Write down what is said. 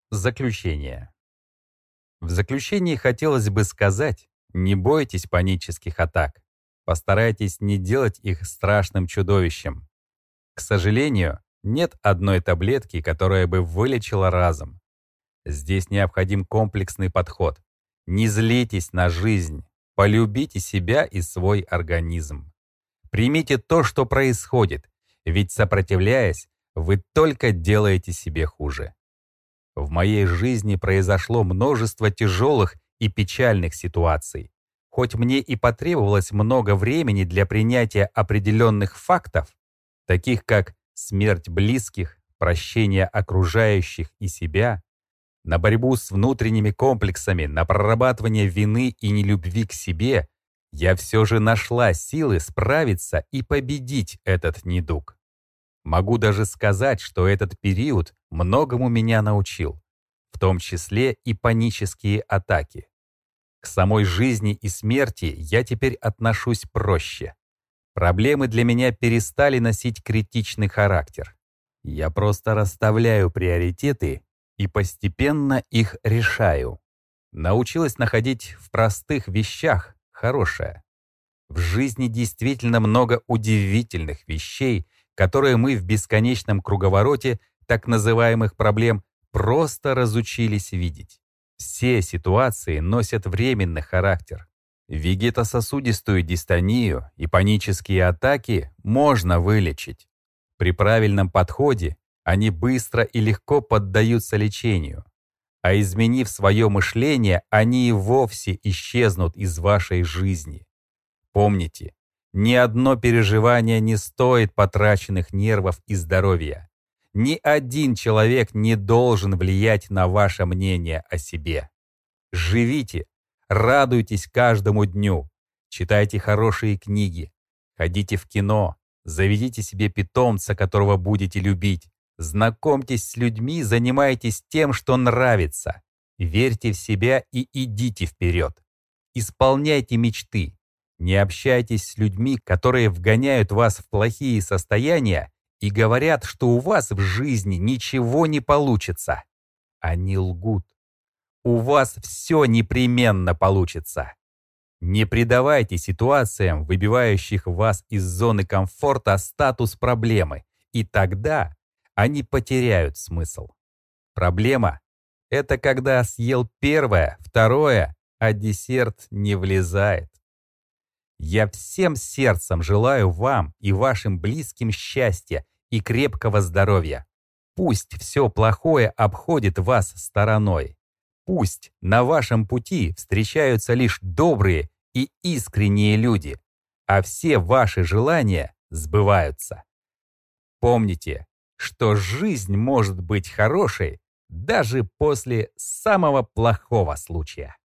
Заключение. В заключении хотелось бы сказать, не бойтесь панических атак. Постарайтесь не делать их страшным чудовищем. К сожалению, нет одной таблетки, которая бы вылечила разом. Здесь необходим комплексный подход. Не злитесь на жизнь, полюбите себя и свой организм. Примите то, что происходит, ведь сопротивляясь, вы только делаете себе хуже. В моей жизни произошло множество тяжелых и печальных ситуаций. Хоть мне и потребовалось много времени для принятия определенных фактов, таких как смерть близких, прощение окружающих и себя, на борьбу с внутренними комплексами, на прорабатывание вины и нелюбви к себе, я все же нашла силы справиться и победить этот недуг. Могу даже сказать, что этот период многому меня научил, в том числе и панические атаки. К самой жизни и смерти я теперь отношусь проще. Проблемы для меня перестали носить критичный характер. Я просто расставляю приоритеты и постепенно их решаю. Научилась находить в простых вещах хорошее. В жизни действительно много удивительных вещей, которые мы в бесконечном круговороте так называемых проблем просто разучились видеть. Все ситуации носят временный характер. Вегетососудистую дистонию и панические атаки можно вылечить. При правильном подходе они быстро и легко поддаются лечению. А изменив свое мышление, они и вовсе исчезнут из вашей жизни. Помните, ни одно переживание не стоит потраченных нервов и здоровья. Ни один человек не должен влиять на ваше мнение о себе. Живите, радуйтесь каждому дню, читайте хорошие книги, ходите в кино, заведите себе питомца, которого будете любить, знакомьтесь с людьми, занимайтесь тем, что нравится, верьте в себя и идите вперед. Исполняйте мечты. Не общайтесь с людьми, которые вгоняют вас в плохие состояния и говорят, что у вас в жизни ничего не получится. Они лгут. У вас все непременно получится. Не придавайте ситуациям, выбивающих вас из зоны комфорта, статус проблемы, и тогда они потеряют смысл. Проблема — это когда съел первое, второе, а десерт не влезает. Я всем сердцем желаю вам и вашим близким счастья и крепкого здоровья. Пусть все плохое обходит вас стороной. Пусть на вашем пути встречаются лишь добрые и искренние люди, а все ваши желания сбываются. Помните, что жизнь может быть хорошей даже после самого плохого случая.